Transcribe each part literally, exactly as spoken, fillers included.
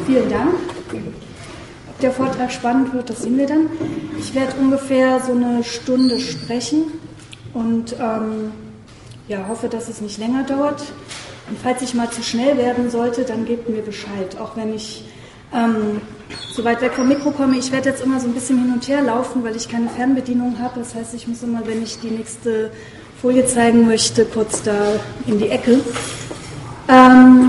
Vielen Dank. Ob der Vortrag spannend wird, das sehen wir dann. Ich werde ungefähr so eine Stunde sprechen und ähm, ja, hoffe, dass es nicht länger dauert. Und falls ich mal zu schnell werden sollte, dann gebt mir Bescheid. Auch wenn ich ähm, so weit weg vom Mikro komme. Ich werde jetzt immer so ein bisschen hin und her laufen, weil ich keine Fernbedienung habe. Das heißt, ich muss immer, wenn ich die nächste Folie zeigen möchte, kurz da in die Ecke. Ähm,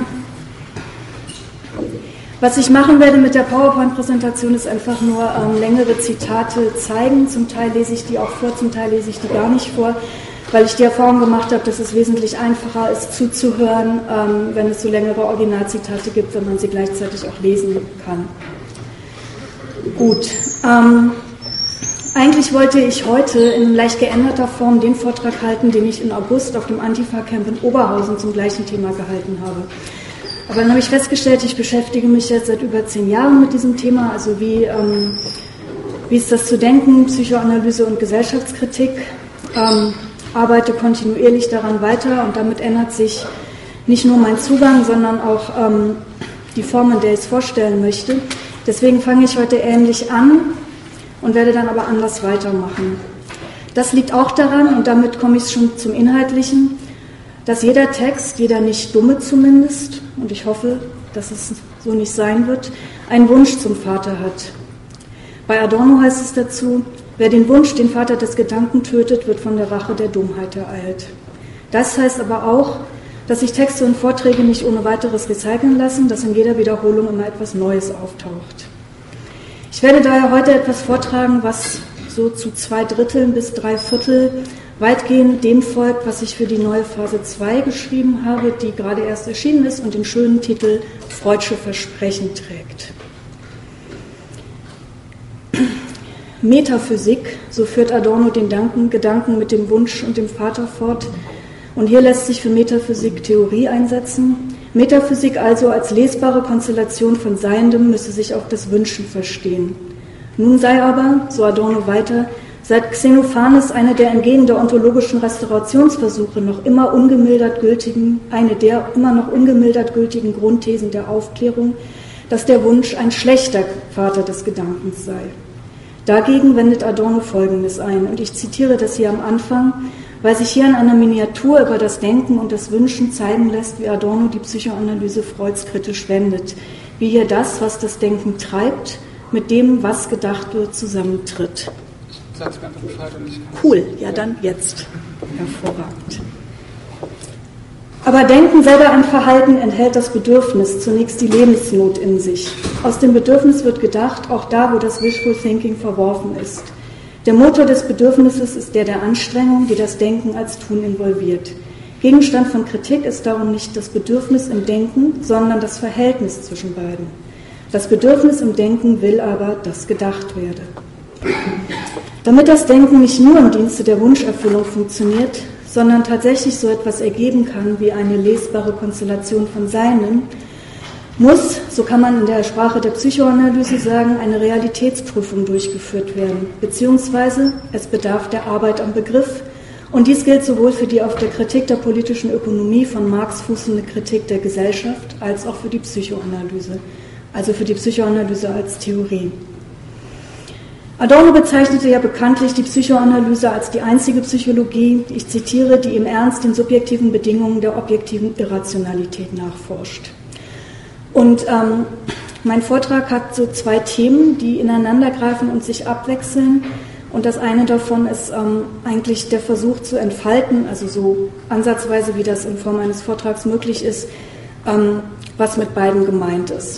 was ich machen werde mit der PowerPoint-Präsentation ist einfach nur ähm, längere Zitate zeigen. Zum Teil lese ich die auch vor, zum Teil lese ich die gar nicht vor, weil ich die Erfahrung gemacht habe, dass es wesentlich einfacher ist zuzuhören, ähm, wenn es so längere Originalzitate gibt, wenn man sie gleichzeitig auch lesen kann. Gut. Ähm, eigentlich wollte ich heute in leicht geänderter Form den Vortrag halten, den ich im August auf dem Antifa-Camp in Oberhausen zum gleichen Thema gehalten habe. Aber dann habe ich festgestellt, ich beschäftige mich jetzt seit über zehn Jahren mit diesem Thema, also wie, ähm, wie ist das zu denken, Psychoanalyse und Gesellschaftskritik, ähm, arbeite kontinuierlich daran weiter und damit ändert sich nicht nur mein Zugang, sondern auch ähm, die Form, in der ich es vorstellen möchte. Deswegen fange ich heute ähnlich an und werde dann aber anders weitermachen. Das liegt auch daran, und damit komme ich schon zum Inhaltlichen, dass jeder Text, jeder nicht dumme zumindest, und ich hoffe, dass es so nicht sein wird, einen Wunsch zum Vater hat. Bei Adorno heißt es dazu, wer den Wunsch, den Vater des Gedanken tötet, wird von der Rache der Dummheit ereilt. Das heißt aber auch, dass sich Texte und Vorträge nicht ohne weiteres recyceln lassen, dass in jeder Wiederholung immer etwas Neues auftaucht. Ich werde daher heute etwas vortragen, was so zu zwei Dritteln bis drei Viertel weitgehend dem folgt, was ich für die neue Phase zwei geschrieben habe, die gerade erst erschienen ist und den schönen Titel Freudsche Versprechen trägt. Metaphysik, so führt Adorno den Gedanken mit dem Wunsch und dem Vater fort. Und hier lässt sich für Metaphysik Theorie einsetzen. Metaphysik also als lesbare Konstellation von Seiendem müsse sich auf das Wünschen verstehen. Nun sei aber, so Adorno weiter, seit Xenophanes eine der entgegen der ontologischen Restaurationsversuche noch immer ungemildert gültigen, eine der immer noch ungemildert gültigen Grundthesen der Aufklärung, dass der Wunsch ein schlechter Vater des Gedankens sei. Dagegen wendet Adorno Folgendes ein, und ich zitiere das hier am Anfang, weil sich hier in einer Miniatur über das Denken und das Wünschen zeigen lässt, wie Adorno die Psychoanalyse Freuds kritisch wendet, wie hier das, was das Denken treibt, mit dem, was gedacht wird, zusammentritt. Sag's mir einfach Bescheid und ich kann. Cool, ja dann jetzt. Hervorragend. Aber Denken selber ein Verhalten enthält das Bedürfnis, zunächst die Lebensnot in sich. Aus dem Bedürfnis wird gedacht, auch da, wo das Wishful Thinking verworfen ist. Der Motor des Bedürfnisses ist der der Anstrengung, die das Denken als Tun involviert. Gegenstand von Kritik ist darum nicht das Bedürfnis im Denken, sondern das Verhältnis zwischen beiden. Das Bedürfnis im Denken will aber, dass gedacht werde. Damit das Denken nicht nur im Dienste der Wunscherfüllung funktioniert, sondern tatsächlich so etwas ergeben kann wie eine lesbare Konstellation von Seinen, muss, so kann man in der Sprache der Psychoanalyse sagen, eine Realitätsprüfung durchgeführt werden, beziehungsweise es bedarf der Arbeit am Begriff, und dies gilt sowohl für die auf der Kritik der politischen Ökonomie von Marx fußende Kritik der Gesellschaft, als auch für die Psychoanalyse, also für die Psychoanalyse als Theorie. Adorno bezeichnete ja bekanntlich die Psychoanalyse als die einzige Psychologie, ich zitiere, die im Ernst den subjektiven Bedingungen der objektiven Irrationalität nachforscht. Und ähm, mein Vortrag hat so zwei Themen, die ineinandergreifen und sich abwechseln. Und das eine davon ist ähm, eigentlich der Versuch zu entfalten, also so ansatzweise, wie das in Form eines Vortrags möglich ist, ähm, was mit beiden gemeint ist.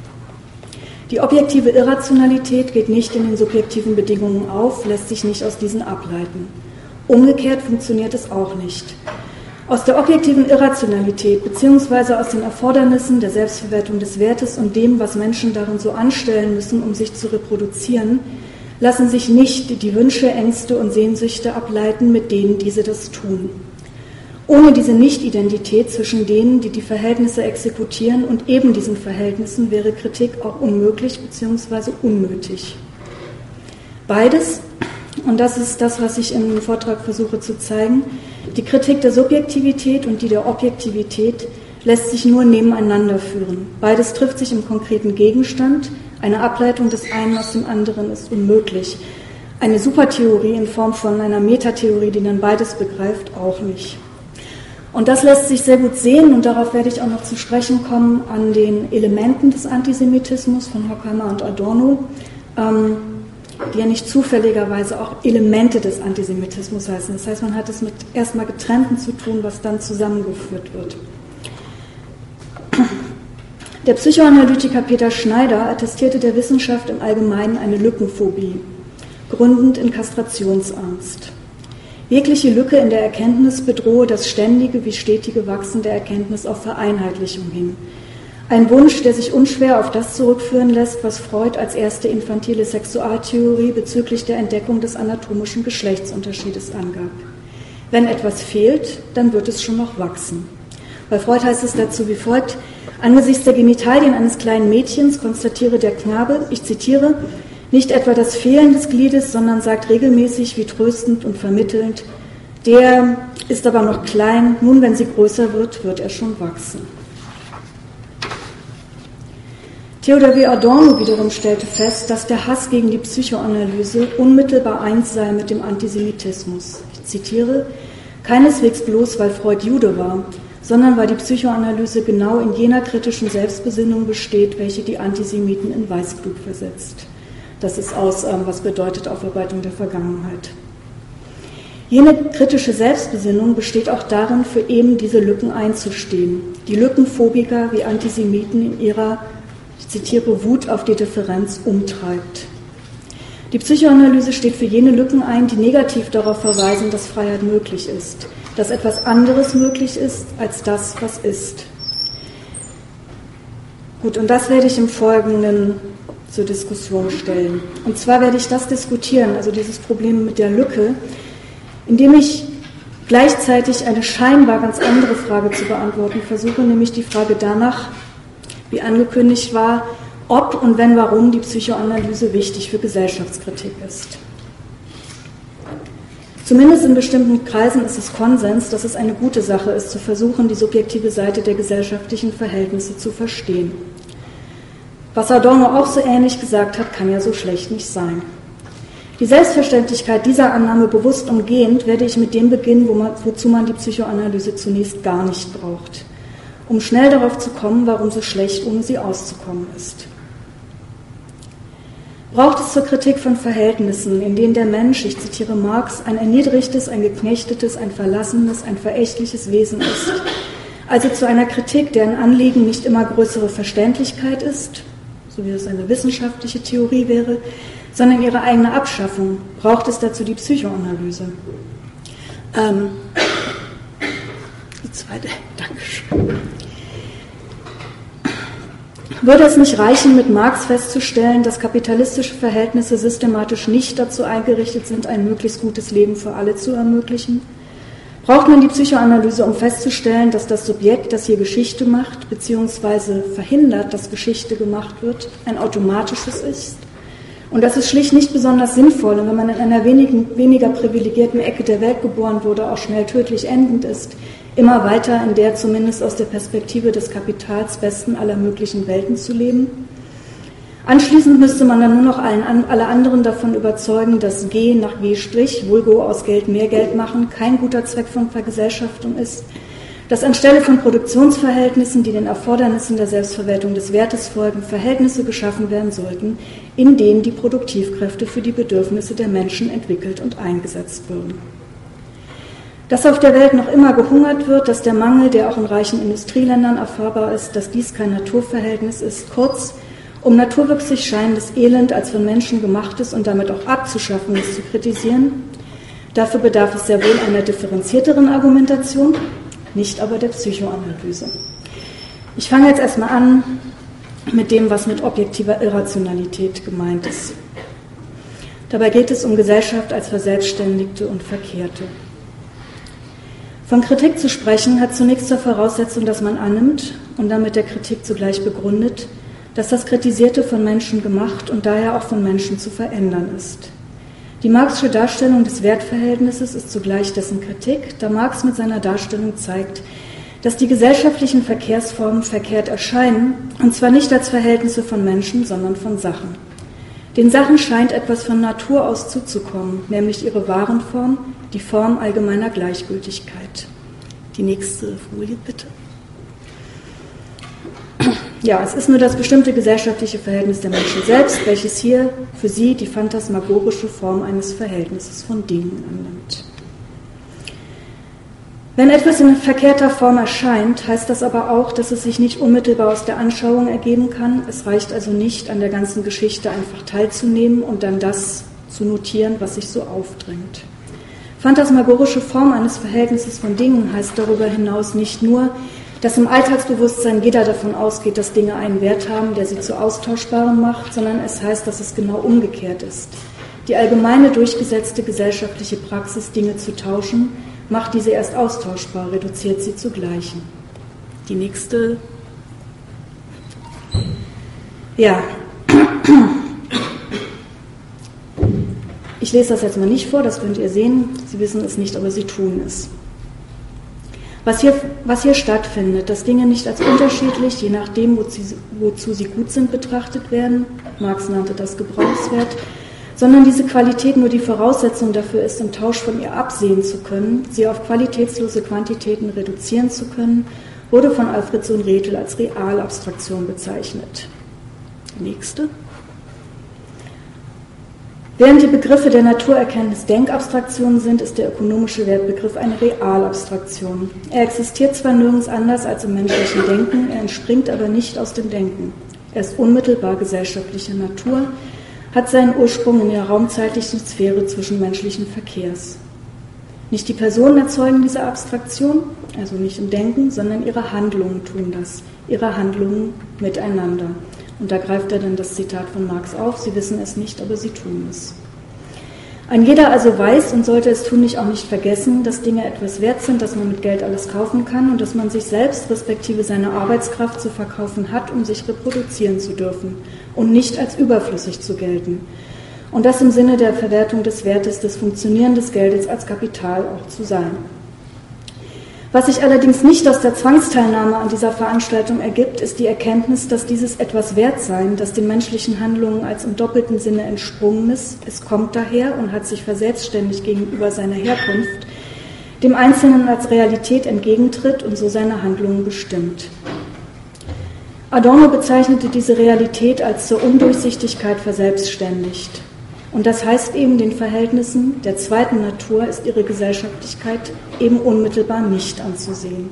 Die objektive Irrationalität geht nicht in den subjektiven Bedingungen auf, lässt sich nicht aus diesen ableiten. Umgekehrt funktioniert es auch nicht. Aus der objektiven Irrationalität bzw. aus den Erfordernissen der Selbstverwertung des Wertes und dem, was Menschen darin so anstellen müssen, um sich zu reproduzieren, lassen sich nicht die Wünsche, Ängste und Sehnsüchte ableiten, mit denen diese das tun. Ohne diese Nicht-Identität zwischen denen, die die Verhältnisse exekutieren und eben diesen Verhältnissen, wäre Kritik auch unmöglich bzw. unnötig. Beides, und das ist das, was ich in dem Vortrag versuche zu zeigen, die Kritik der Subjektivität und die der Objektivität lässt sich nur nebeneinander führen. Beides trifft sich im konkreten Gegenstand. Eine Ableitung des einen aus dem anderen ist unmöglich. Eine Supertheorie in Form von einer Metatheorie, die dann beides begreift, auch nicht. Und das lässt sich sehr gut sehen, und darauf werde ich auch noch zu sprechen kommen, an den Elementen des Antisemitismus von Horkheimer und Adorno, ähm, die ja nicht zufälligerweise auch Elemente des Antisemitismus heißen. Das heißt, man hat es mit erstmal Getrennten zu tun, was dann zusammengeführt wird. Der Psychoanalytiker Peter Schneider attestierte der Wissenschaft im Allgemeinen eine Lückenphobie, gründend in Kastrationsangst. Jegliche Lücke in der Erkenntnis bedrohe das ständige wie stetige Wachsen der Erkenntnis auf Vereinheitlichung hin. Ein Wunsch, der sich unschwer auf das zurückführen lässt, was Freud als erste infantile Sexualtheorie bezüglich der Entdeckung des anatomischen Geschlechtsunterschiedes angab. Wenn etwas fehlt, dann wird es schon noch wachsen. Bei Freud heißt es dazu wie folgt: Angesichts der Genitalien eines kleinen Mädchens konstatiere der Knabe, ich zitiere, nicht etwa das Fehlen des Gliedes, sondern sagt regelmäßig, wie tröstend und vermittelnd, der ist aber noch klein, nun, wenn sie größer wird, wird er schon wachsen. Theodor W. Adorno wiederum stellte fest, dass der Hass gegen die Psychoanalyse unmittelbar eins sei mit dem Antisemitismus. Ich zitiere, keineswegs bloß, weil Freud Jude war, sondern weil die Psychoanalyse genau in jener kritischen Selbstbesinnung besteht, welche die Antisemiten in Weißglut versetzt. Das ist aus, ähm, was bedeutet Aufarbeitung der Vergangenheit. Jene kritische Selbstbesinnung besteht auch darin, für eben diese Lücken einzustehen, die Lückenphobiker wie Antisemiten in ihrer, ich zitiere, Wut auf die Differenz umtreibt. Die Psychoanalyse steht für jene Lücken ein, die negativ darauf verweisen, dass Freiheit möglich ist, dass etwas anderes möglich ist als das, was ist. Gut, und das werde ich im Folgenden zur Diskussion stellen. Und zwar werde ich das diskutieren, also dieses Problem mit der Lücke, indem ich gleichzeitig eine scheinbar ganz andere Frage zu beantworten versuche, nämlich die Frage danach, wie angekündigt war, ob und wenn warum die Psychoanalyse wichtig für Gesellschaftskritik ist. Zumindest in bestimmten Kreisen ist es Konsens, dass es eine gute Sache ist, zu versuchen, die subjektive Seite der gesellschaftlichen Verhältnisse zu verstehen. Was Adorno auch so ähnlich gesagt hat, kann ja so schlecht nicht sein. Die Selbstverständlichkeit dieser Annahme bewusst umgehend werde ich mit dem beginnen, wo man, wozu man die Psychoanalyse zunächst gar nicht braucht, um schnell darauf zu kommen, warum so schlecht ohne sie auszukommen ist. Braucht es zur Kritik von Verhältnissen, in denen der Mensch, ich zitiere Marx, ein erniedrigtes, ein geknechtetes, ein verlassenes, ein verächtliches Wesen ist, also zu einer Kritik, deren Anliegen nicht immer größere Verständlichkeit ist, so wie das eine wissenschaftliche Theorie wäre, sondern ihre eigene Abschaffung, braucht es dazu die Psychoanalyse. Ähm, die zweite, Dankeschön. Würde es nicht reichen, mit Marx festzustellen, dass kapitalistische Verhältnisse systematisch nicht dazu eingerichtet sind, ein möglichst gutes Leben für alle zu ermöglichen? Braucht man die Psychoanalyse, um festzustellen, dass das Subjekt, das hier Geschichte macht, beziehungsweise verhindert, dass Geschichte gemacht wird, ein automatisches ist? Und das ist schlicht nicht besonders sinnvoll, und wenn man in einer wenigen, weniger privilegierten Ecke der Welt geboren wurde, auch schnell tödlich endend ist, immer weiter in der zumindest aus der Perspektive des Kapitals besten aller möglichen Welten zu leben. Anschließend müsste man dann nur noch allen, alle anderen davon überzeugen, dass G nach G', vulgo aus Geld mehr Geld machen, kein guter Zweck von Vergesellschaftung ist, dass anstelle von Produktionsverhältnissen, die den Erfordernissen der Selbstverwaltung des Wertes folgen, Verhältnisse geschaffen werden sollten, in denen die Produktivkräfte für die Bedürfnisse der Menschen entwickelt und eingesetzt würden. Dass auf der Welt noch immer gehungert wird, dass der Mangel, der auch in reichen Industrieländern erfahrbar ist, dass dies kein Naturverhältnis ist, kurz, um naturwüchsig scheinendes Elend als von Menschen gemachtes und damit auch abzuschaffendes zu kritisieren, dafür bedarf es sehr wohl einer differenzierteren Argumentation, nicht aber der Psychoanalyse. Ich fange jetzt erstmal an mit dem, was mit objektiver Irrationalität gemeint ist. Dabei geht es um Gesellschaft als Verselbstständigte und Verkehrte. Von Kritik zu sprechen hat zunächst zur Voraussetzung, dass man annimmt und dann mit der Kritik zugleich begründet, dass das Kritisierte von Menschen gemacht und daher auch von Menschen zu verändern ist. Die Marxische Darstellung des Wertverhältnisses ist zugleich dessen Kritik, da Marx mit seiner Darstellung zeigt, dass die gesellschaftlichen Verkehrsformen verkehrt erscheinen, und zwar nicht als Verhältnisse von Menschen, sondern von Sachen. Den Sachen scheint etwas von Natur aus zuzukommen, nämlich ihre wahren Form, die Form allgemeiner Gleichgültigkeit. Die nächste Folie, bitte. Ja, es ist nur das bestimmte gesellschaftliche Verhältnis der Menschen selbst, welches hier für sie die phantasmagorische Form eines Verhältnisses von Dingen annimmt. Wenn etwas in verkehrter Form erscheint, heißt das aber auch, dass es sich nicht unmittelbar aus der Anschauung ergeben kann. Es reicht also nicht, an der ganzen Geschichte einfach teilzunehmen und dann das zu notieren, was sich so aufdrängt. Phantasmagorische Form eines Verhältnisses von Dingen heißt darüber hinaus nicht nur, dass im Alltagsbewusstsein jeder davon ausgeht, dass Dinge einen Wert haben, der sie zu Austauschbaren macht, sondern es heißt, dass es genau umgekehrt ist. Die allgemeine durchgesetzte gesellschaftliche Praxis, Dinge zu tauschen, macht diese erst austauschbar, reduziert sie zu Gleichen. Die nächste. Ja. Ich lese das jetzt mal nicht vor, das könnt ihr sehen. Sie wissen es nicht, aber sie tun es. Was hier, was hier stattfindet, dass Dinge nicht als unterschiedlich, je nachdem, wozu, wozu sie gut sind, betrachtet werden, Marx nannte das Gebrauchswert, sondern diese Qualität nur die Voraussetzung dafür ist, im Tausch von ihr absehen zu können, sie auf qualitätslose Quantitäten reduzieren zu können, wurde von Alfredson Rethel als Realabstraktion bezeichnet. Nächste. Während die Begriffe der Naturerkenntnis Denkabstraktionen sind, ist der ökonomische Wertbegriff eine Realabstraktion. Er existiert zwar nirgends anders als im menschlichen Denken, er entspringt aber nicht aus dem Denken. Er ist unmittelbar gesellschaftlicher Natur, hat seinen Ursprung in der raumzeitlichen Sphäre zwischenmenschlichen Verkehrs. Nicht die Personen erzeugen diese Abstraktion, also nicht im Denken, sondern ihre Handlungen tun das, ihre Handlungen miteinander. Und da greift er dann das Zitat von Marx auf, sie wissen es nicht, aber sie tun es. Ein jeder also weiß und sollte es tunlich auch nicht vergessen, dass Dinge etwas wert sind, dass man mit Geld alles kaufen kann und dass man sich selbst respektive seine Arbeitskraft zu verkaufen hat, um sich reproduzieren zu dürfen und nicht als überflüssig zu gelten. Und das im Sinne der Verwertung des Wertes des Funktionieren des Geldes als Kapital auch zu sein. Was sich allerdings nicht aus der Zwangsteilnahme an dieser Veranstaltung ergibt, ist die Erkenntnis, dass dieses etwas Wertsein, das den menschlichen Handlungen als im doppelten Sinne entsprungen ist, es kommt daher und hat sich verselbstständigt gegenüber seiner Herkunft, dem Einzelnen als Realität entgegentritt und so seine Handlungen bestimmt. Adorno bezeichnete diese Realität als zur Undurchsichtigkeit verselbstständigt. Und das heißt eben, den Verhältnissen der zweiten Natur ist ihre Gesellschaftlichkeit eben unmittelbar nicht anzusehen.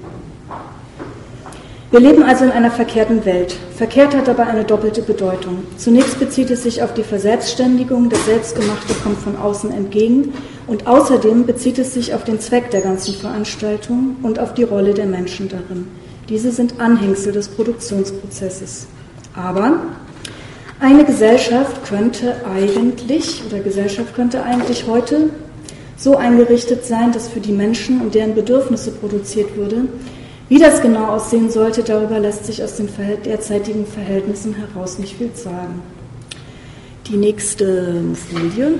Wir leben also in einer verkehrten Welt. Verkehrt hat aber eine doppelte Bedeutung. Zunächst bezieht es sich auf die Verselbstständigung, das Selbstgemachte kommt von außen entgegen und außerdem bezieht es sich auf den Zweck der ganzen Veranstaltung und auf die Rolle der Menschen darin. Diese sind Anhängsel des Produktionsprozesses. Aber eine Gesellschaft könnte eigentlich, oder Gesellschaft könnte eigentlich heute so eingerichtet sein, dass für die Menschen und deren Bedürfnisse produziert würde. Wie das genau aussehen sollte, darüber lässt sich aus den derzeitigen Verhältnissen heraus nicht viel sagen. Die nächste Folie.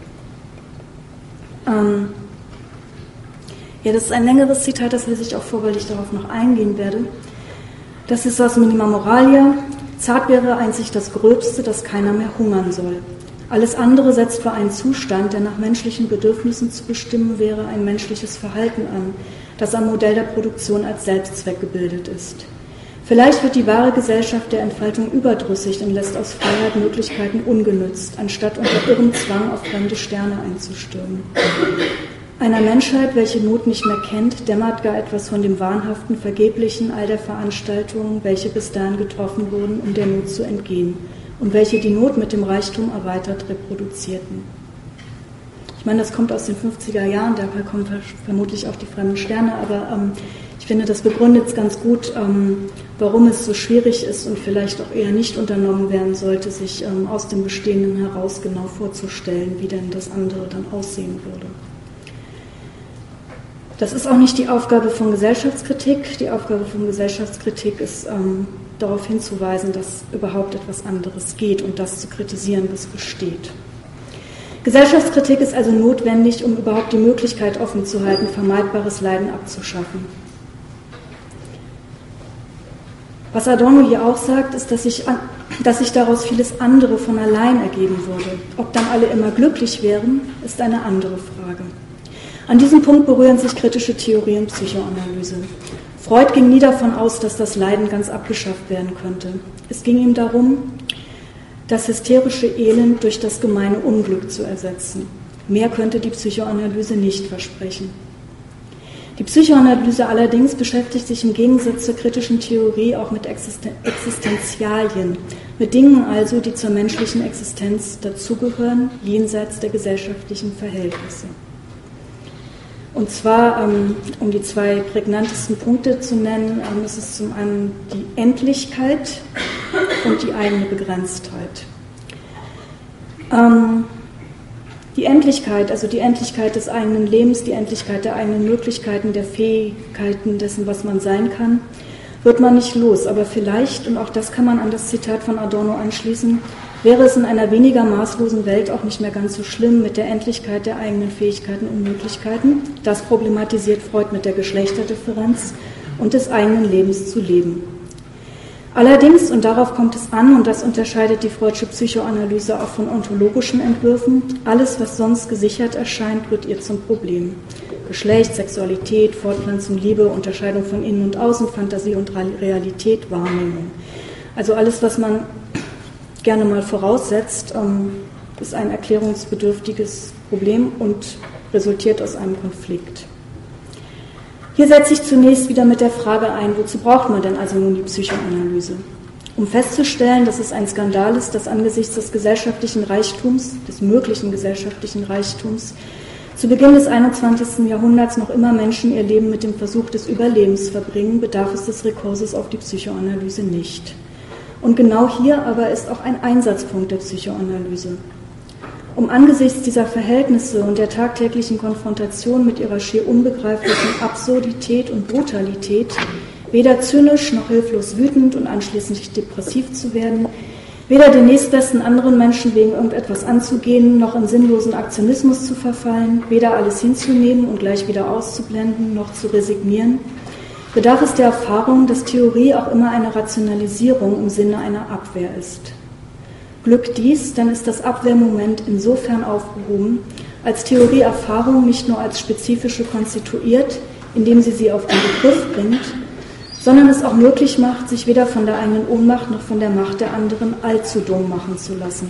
Ähm ja, das ist ein längeres Zitat, das lese ich auch vor, weil ich darauf noch eingehen werde. Das ist aus Minima Moralia. Zart wäre einzig das Gröbste, dass keiner mehr hungern soll. Alles andere setzt für einen Zustand, der nach menschlichen Bedürfnissen zu bestimmen wäre, ein menschliches Verhalten an, das am Modell der Produktion als Selbstzweck gebildet ist. Vielleicht wird die wahre Gesellschaft der Entfaltung überdrüssig und lässt aus Freiheit Möglichkeiten ungenützt, anstatt unter irrem Zwang auf fremde Sterne einzustürmen. Einer Menschheit, welche Not nicht mehr kennt, dämmert gar etwas von dem wahnhaften, vergeblichen all der Veranstaltungen, welche bis dahin getroffen wurden, um der Not zu entgehen und welche die Not mit dem Reichtum erweitert reproduzierten. Ich meine, das kommt aus den fünfziger Jahren, daher kommen vermutlich auch die fremden Sterne, aber ähm, ich finde, das begründet es ganz gut, ähm, warum es so schwierig ist und vielleicht auch eher nicht unternommen werden sollte, sich ähm, aus dem Bestehenden heraus genau vorzustellen, wie denn das andere dann aussehen würde. Das ist auch nicht die Aufgabe von Gesellschaftskritik. Die Aufgabe von Gesellschaftskritik ist, ähm, darauf hinzuweisen, dass überhaupt etwas anderes geht und das zu kritisieren, was besteht. Gesellschaftskritik ist also notwendig, um überhaupt die Möglichkeit offen zu halten, vermeidbares Leiden abzuschaffen. Was Adorno hier auch sagt, ist, dass sich, dass sich daraus vieles andere von allein ergeben würde. Ob dann alle immer glücklich wären, ist eine andere Frage. An diesem Punkt berühren sich kritische Theorie und Psychoanalyse. Freud ging nie davon aus, dass das Leiden ganz abgeschafft werden könnte. Es ging ihm darum, das hysterische Elend durch das gemeine Unglück zu ersetzen. Mehr könnte die Psychoanalyse nicht versprechen. Die Psychoanalyse allerdings beschäftigt sich im Gegensatz zur kritischen Theorie auch mit Existen- Existenzialien, mit Dingen also, die zur menschlichen Existenz dazugehören, jenseits der gesellschaftlichen Verhältnisse. Und zwar, ähm, um die zwei prägnantesten Punkte zu nennen, ähm, ist es zum einen die Endlichkeit und die eigene Begrenztheit. Ähm, die Endlichkeit, also die Endlichkeit des eigenen Lebens, die Endlichkeit der eigenen Möglichkeiten, der Fähigkeiten dessen, was man sein kann, wird man nicht los. Aber vielleicht, und auch das kann man an das Zitat von Adorno anschließen, wäre es in einer weniger maßlosen Welt auch nicht mehr ganz so schlimm mit der Endlichkeit der eigenen Fähigkeiten und Möglichkeiten. Das problematisiert Freud mit der Geschlechterdifferenz und des eigenen Lebens zu leben. Allerdings, und darauf kommt es an, und das unterscheidet die Freudsche Psychoanalyse auch von ontologischen Entwürfen, alles, was sonst gesichert erscheint, wird ihr zum Problem. Geschlecht, Sexualität, Fortpflanzung, Liebe, Unterscheidung von Innen und Außen, Fantasie und Realität, Wahrnehmung. Also alles, was man gerne mal voraussetzt, ist ein erklärungsbedürftiges Problem und resultiert aus einem Konflikt. Hier setze ich zunächst wieder mit der Frage ein, wozu braucht man denn also nun die Psychoanalyse? Um festzustellen, dass es ein Skandal ist, dass angesichts des gesellschaftlichen Reichtums, des möglichen gesellschaftlichen Reichtums, zu Beginn des einundzwanzigsten Jahrhunderts noch immer Menschen ihr Leben mit dem Versuch des Überlebens verbringen, bedarf es des Rekurses auf die Psychoanalyse nicht. Und genau hier aber ist auch ein Einsatzpunkt der Psychoanalyse. Um angesichts dieser Verhältnisse und der tagtäglichen Konfrontation mit ihrer schier unbegreiflichen Absurdität und Brutalität weder zynisch noch hilflos wütend und anschließend depressiv zu werden, weder den nächstbesten anderen Menschen wegen irgendetwas anzugehen, noch in sinnlosen Aktionismus zu verfallen, weder alles hinzunehmen und gleich wieder auszublenden, noch zu resignieren, bedarf es der Erfahrung, dass Theorie auch immer eine Rationalisierung im Sinne einer Abwehr ist. Glück dies, dann ist das Abwehrmoment insofern aufgehoben, als Theorie Erfahrung nicht nur als spezifische konstituiert, indem sie sie auf den Begriff bringt, sondern es auch möglich macht, sich weder von der eigenen Ohnmacht noch von der Macht der anderen allzu dumm machen zu lassen.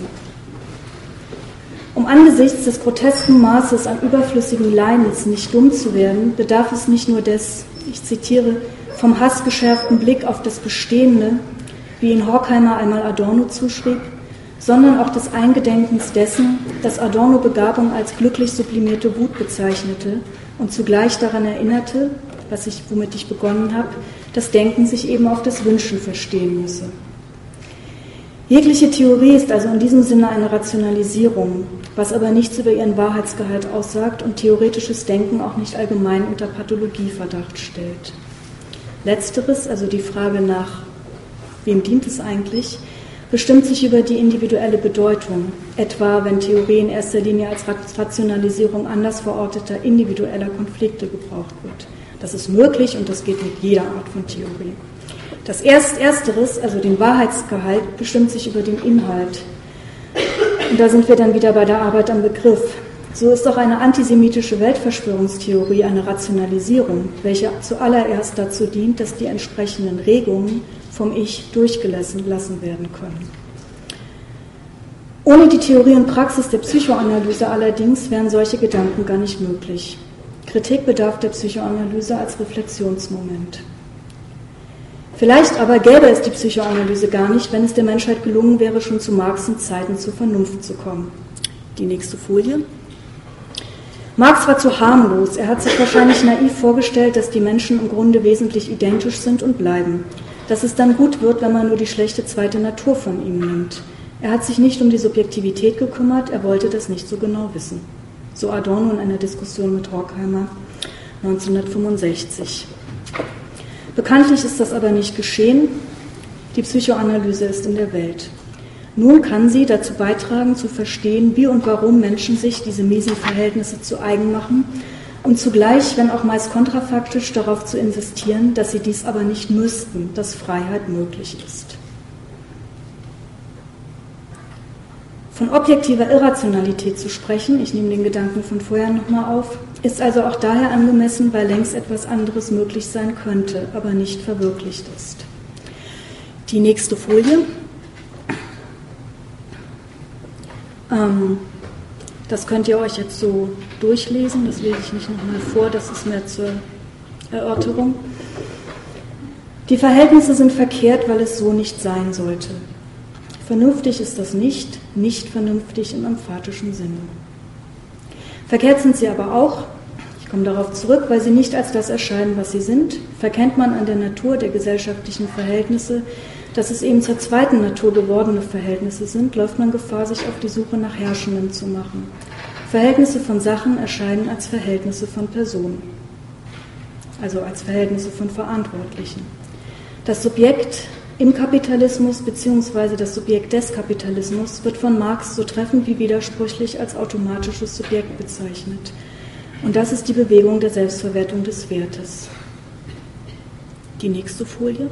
Um angesichts des grotesken Maßes an überflüssigen Leidens nicht dumm zu werden, bedarf es nicht nur des, ich zitiere, vom Hass geschärften Blick auf das Bestehende, wie ihn Horkheimer einmal Adorno zuschrieb, sondern auch des Eingedenkens dessen, dass Adorno Begabung als glücklich sublimierte Wut bezeichnete und zugleich daran erinnerte, was ich, womit ich begonnen habe, dass Denken sich eben auf das Wünschen verstehen müsse. Jegliche Theorie ist also in diesem Sinne eine Rationalisierung, was aber nichts über ihren Wahrheitsgehalt aussagt und theoretisches Denken auch nicht allgemein unter Pathologieverdacht stellt. Letzteres, also die Frage nach, wem dient es eigentlich, bestimmt sich über die individuelle Bedeutung, etwa wenn Theorie in erster Linie als Rationalisierung anders verorteter individueller Konflikte gebraucht wird. Das ist möglich und das geht mit jeder Art von Theorie. Das Erst Ersteres, also den Wahrheitsgehalt, bestimmt sich über den Inhalt. Und da sind wir dann wieder bei der Arbeit am Begriff. So ist auch eine antisemitische Weltverschwörungstheorie eine Rationalisierung, welche zuallererst dazu dient, dass die entsprechenden Regungen vom Ich durchgelassen lassen werden können. Ohne die Theorie und Praxis der Psychoanalyse allerdings wären solche Gedanken gar nicht möglich. Kritik bedarf der Psychoanalyse als Reflexionsmoment. Vielleicht aber gäbe es die Psychoanalyse gar nicht, wenn es der Menschheit gelungen wäre, schon zu Marx' Zeiten zur Vernunft zu kommen. Die nächste Folie. Marx war zu harmlos. Er hat sich wahrscheinlich naiv vorgestellt, dass die Menschen im Grunde wesentlich identisch sind und bleiben. Dass es dann gut wird, wenn man nur die schlechte zweite Natur von ihm nimmt. Er hat sich nicht um die Subjektivität gekümmert, er wollte das nicht so genau wissen. So Adorno in einer Diskussion mit Horkheimer neunzehnhundertfünfundsechzig. Bekanntlich ist das aber nicht geschehen. Die Psychoanalyse ist in der Welt. Nun kann sie dazu beitragen, zu verstehen, wie und warum Menschen sich diese miesen Verhältnisse zu eigen machen, und zugleich, wenn auch meist kontrafaktisch, darauf zu insistieren, dass sie dies aber nicht müssten, dass Freiheit möglich ist. Von objektiver Irrationalität zu sprechen, ich nehme den Gedanken von vorher nochmal auf, ist also auch daher angemessen, weil längst etwas anderes möglich sein könnte, aber nicht verwirklicht ist. Die nächste Folie. Ähm, das könnt ihr euch jetzt so durchlesen, das lese ich nicht nochmal vor, das ist mehr zur Erörterung. Die Verhältnisse sind verkehrt, weil es so nicht sein sollte. Vernünftig ist das nicht, nicht vernünftig im emphatischen Sinne. Verkehrt sind sie aber auch, ich komme darauf zurück, weil sie nicht als das erscheinen, was sie sind. Verkennt man an der Natur der gesellschaftlichen Verhältnisse, dass es eben zur zweiten Natur gewordene Verhältnisse sind, läuft man Gefahr, sich auf die Suche nach Herrschenden zu machen. Verhältnisse von Sachen erscheinen als Verhältnisse von Personen, also als Verhältnisse von Verantwortlichen. Das Subjekt im Kapitalismus bzw. das Subjekt des Kapitalismus wird von Marx so treffend wie widersprüchlich als automatisches Subjekt bezeichnet. Und das ist die Bewegung der Selbstverwertung des Wertes. Die nächste Folie.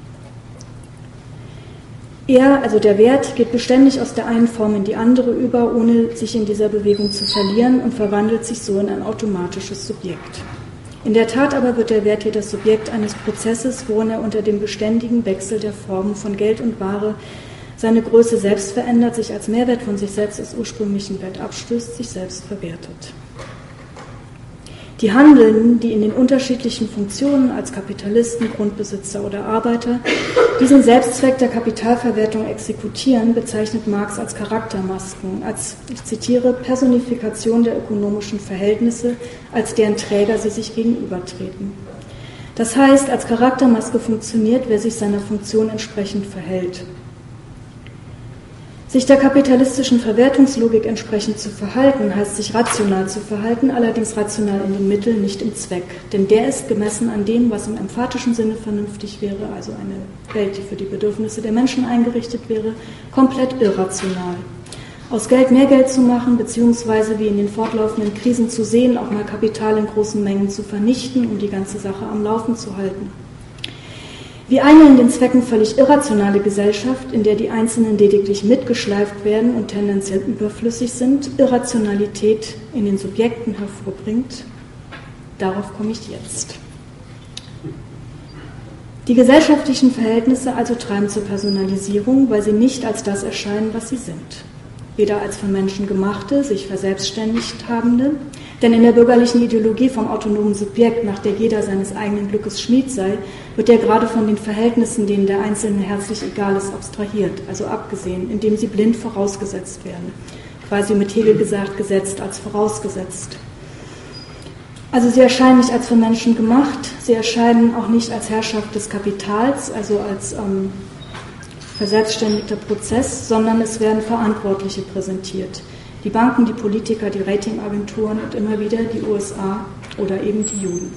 Er, also der Wert, geht beständig aus der einen Form in die andere über, ohne sich in dieser Bewegung zu verlieren und verwandelt sich so in ein automatisches Subjekt. In der Tat aber wird der Wert hier das Subjekt eines Prozesses, worin er unter dem beständigen Wechsel der Formen von Geld und Ware seine Größe selbst verändert, sich als Mehrwert von sich selbst als ursprünglichen Wert abstößt, sich selbst verwertet. Die Handelnden, die in den unterschiedlichen Funktionen als Kapitalisten, Grundbesitzer oder Arbeiter diesen Selbstzweck der Kapitalverwertung exekutieren, bezeichnet Marx als Charaktermasken, als, ich zitiere, Personifikation der ökonomischen Verhältnisse, als deren Träger sie sich gegenübertreten. Das heißt, als Charaktermaske funktioniert, wer sich seiner Funktion entsprechend verhält. Sich der kapitalistischen Verwertungslogik entsprechend zu verhalten, heißt sich rational zu verhalten, allerdings rational in den Mitteln, nicht im Zweck. Denn der ist gemessen an dem, was im emphatischen Sinne vernünftig wäre, also eine Welt, die für die Bedürfnisse der Menschen eingerichtet wäre, komplett irrational. Aus Geld mehr Geld zu machen, beziehungsweise wie in den fortlaufenden Krisen zu sehen, auch mal Kapital in großen Mengen zu vernichten, um die ganze Sache am Laufen zu halten. Wie eine in den Zwecken völlig irrationale Gesellschaft, in der die Einzelnen lediglich mitgeschleift werden und tendenziell überflüssig sind, Irrationalität in den Subjekten hervorbringt, darauf komme ich jetzt. Die gesellschaftlichen Verhältnisse also treiben zur Personalisierung, weil sie nicht als das erscheinen, was sie sind. Weder als von Menschen gemachte, sich verselbstständigt habende, denn in der bürgerlichen Ideologie vom autonomen Subjekt, nach der jeder seines eigenen Glückes Schmied sei, wird ja gerade von den Verhältnissen, denen der Einzelne herzlich egal ist, abstrahiert, also abgesehen, indem sie blind vorausgesetzt werden. Quasi mit Hegel gesagt, gesetzt als vorausgesetzt. Also sie erscheinen nicht als von Menschen gemacht, sie erscheinen auch nicht als Herrschaft des Kapitals, also als ähm, verselbstständigter Prozess, sondern es werden Verantwortliche präsentiert. Die Banken, die Politiker, die Ratingagenturen und immer wieder die U S A oder eben die Juden.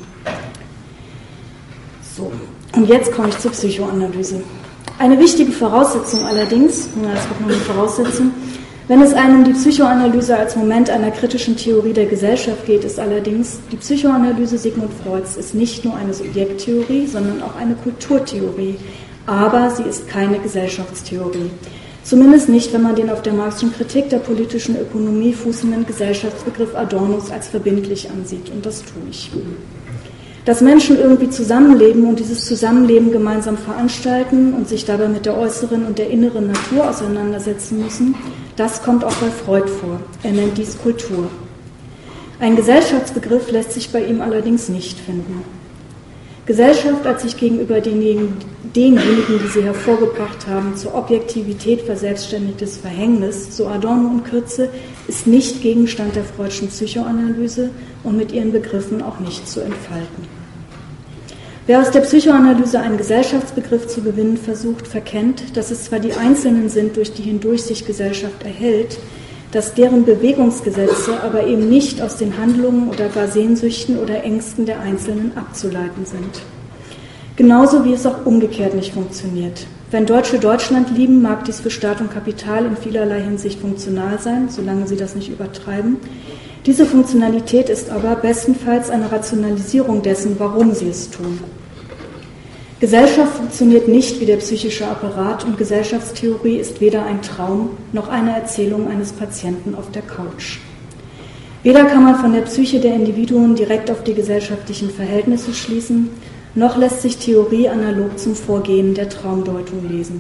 So, und jetzt komme ich zur Psychoanalyse. Eine wichtige Voraussetzung allerdings, das ist auch nur eine Voraussetzung, wenn es einem um die Psychoanalyse als Moment einer kritischen Theorie der Gesellschaft geht, ist allerdings, die Psychoanalyse Sigmund Freuds ist nicht nur eine Subjekttheorie, sondern auch eine Kulturtheorie, aber sie ist keine Gesellschaftstheorie. Zumindest nicht, wenn man den auf der Marxischen Kritik der politischen Ökonomie fußenden Gesellschaftsbegriff Adornos als verbindlich ansieht, und das tue ich. Dass Menschen irgendwie zusammenleben und dieses Zusammenleben gemeinsam veranstalten und sich dabei mit der äußeren und der inneren Natur auseinandersetzen müssen, das kommt auch bei Freud vor. Er nennt dies Kultur. Ein Gesellschaftsbegriff lässt sich bei ihm allerdings nicht finden. Gesellschaft als sich gegenüber denjenigen, denjenigen, die sie hervorgebracht haben, zur Objektivität verselbstständigtes Verhängnis, so Adorno und Kürze, ist nicht Gegenstand der Freudschen Psychoanalyse und mit ihren Begriffen auch nicht zu entfalten. Wer aus der Psychoanalyse einen Gesellschaftsbegriff zu gewinnen versucht, verkennt, dass es zwar die Einzelnen sind, durch die hindurch sich Gesellschaft erhält, dass deren Bewegungsgesetze aber eben nicht aus den Handlungen oder gar Sehnsüchten oder Ängsten der Einzelnen abzuleiten sind. Genauso wie es auch umgekehrt nicht funktioniert. Wenn Deutsche Deutschland lieben, mag dies für Staat und Kapital in vielerlei Hinsicht funktional sein, solange sie das nicht übertreiben. Diese Funktionalität ist aber bestenfalls eine Rationalisierung dessen, warum sie es tun. Gesellschaft funktioniert nicht wie der psychische Apparat und Gesellschaftstheorie ist weder ein Traum noch eine Erzählung eines Patienten auf der Couch. Weder kann man von der Psyche der Individuen direkt auf die gesellschaftlichen Verhältnisse schließen, noch lässt sich Theorie analog zum Vorgehen der Traumdeutung lesen.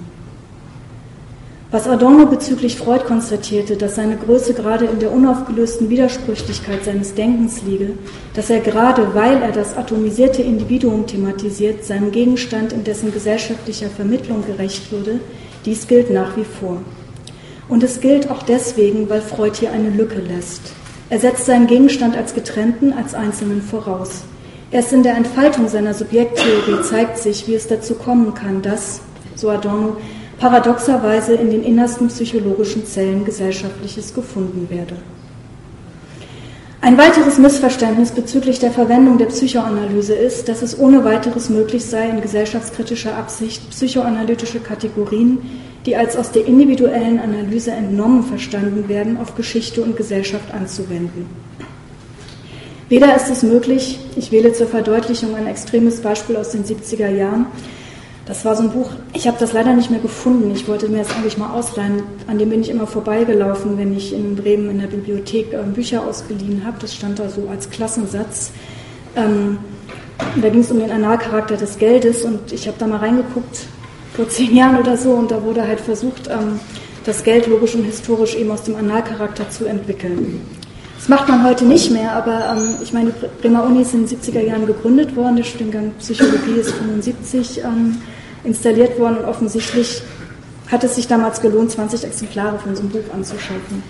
Was Adorno bezüglich Freud konstatierte, dass seine Größe gerade in der unaufgelösten Widersprüchlichkeit seines Denkens liege, dass er gerade, weil er das atomisierte Individuum thematisiert, seinem Gegenstand in dessen gesellschaftlicher Vermittlung gerecht würde, dies gilt nach wie vor. Und es gilt auch deswegen, weil Freud hier eine Lücke lässt. Er setzt seinen Gegenstand als getrennten, als einzelnen voraus. Erst in der Entfaltung seiner Subjekttheorie zeigt sich, wie es dazu kommen kann, dass, so Adorno, paradoxerweise in den innersten psychologischen Zellen Gesellschaftliches gefunden werde. Ein weiteres Missverständnis bezüglich der Verwendung der Psychoanalyse ist, dass es ohne weiteres möglich sei, in gesellschaftskritischer Absicht psychoanalytische Kategorien, die als aus der individuellen Analyse entnommen verstanden werden, auf Geschichte und Gesellschaft anzuwenden. Weder ist es möglich, ich wähle zur Verdeutlichung ein extremes Beispiel aus den siebziger Jahren, das war so ein Buch, ich habe das leider nicht mehr gefunden, ich wollte mir das eigentlich mal ausleihen, an dem bin ich immer vorbeigelaufen, wenn ich in Bremen in der Bibliothek äh, Bücher ausgeliehen habe, das stand da so als Klassensatz. Ähm, da ging es um den Analcharakter des Geldes und ich habe da mal reingeguckt, vor zehn Jahren oder so, und da wurde halt versucht, ähm, das Geld logisch und historisch eben aus dem Analcharakter zu entwickeln. Das macht man heute nicht mehr, aber ähm, ich meine, die Bremer Uni ist in den siebziger Jahren gegründet worden, der Studiengang Psychologie ist fünfundsiebzig ähm, installiert worden und offensichtlich hat es sich damals gelohnt, zwanzig Exemplare von so einem Buch anzuschaffen.